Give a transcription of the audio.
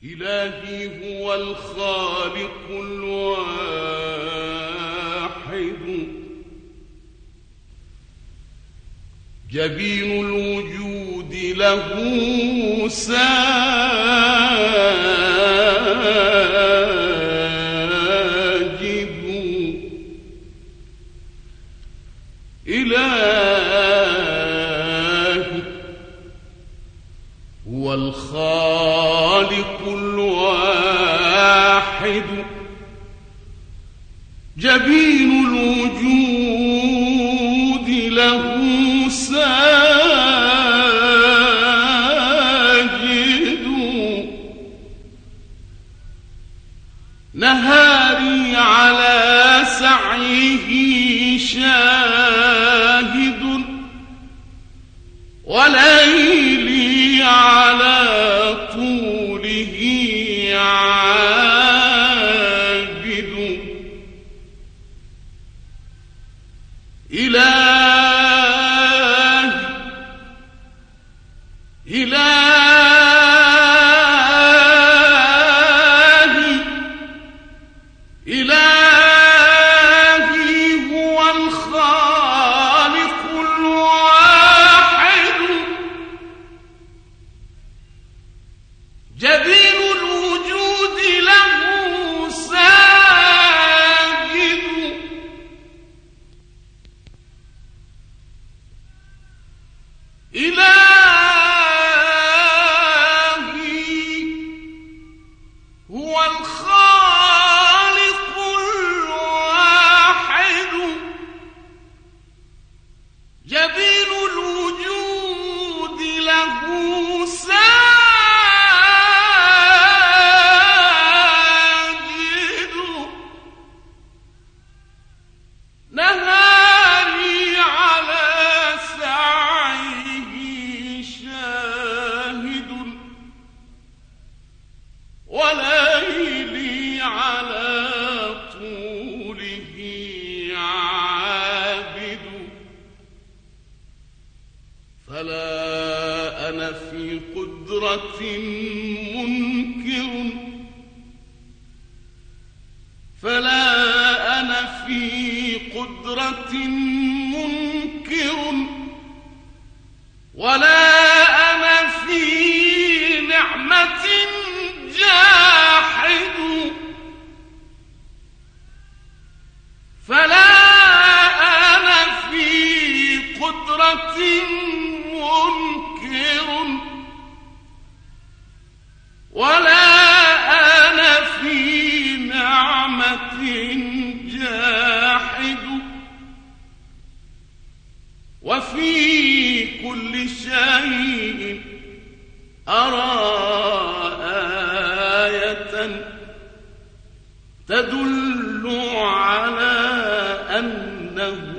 إلهي هو الخالق الواحد، جبين الوجود له ساجد، إلهي هو الخالق الواحد، جبين الوجود له ساجد، نهاري على سعيه شاهد، وليلي على طوله عابد، إلهي إلهي إلهي هو الخالق الواحد، جبين الوجود له ساجد، إلهي هو الخالق الواحد، جبين الوجود له ساجد، نهاري على سعيه شاهد، وليلي على طوله عابد، فلا أنا في قدرة منكر، فلا أنا في قدرة منكر، ولا أنا في نعمة جاحد، فلا أنا في قدرة منكر، ولا أنا في نعمة جاحد، وفي كل شيء أرى آية تدل على أنه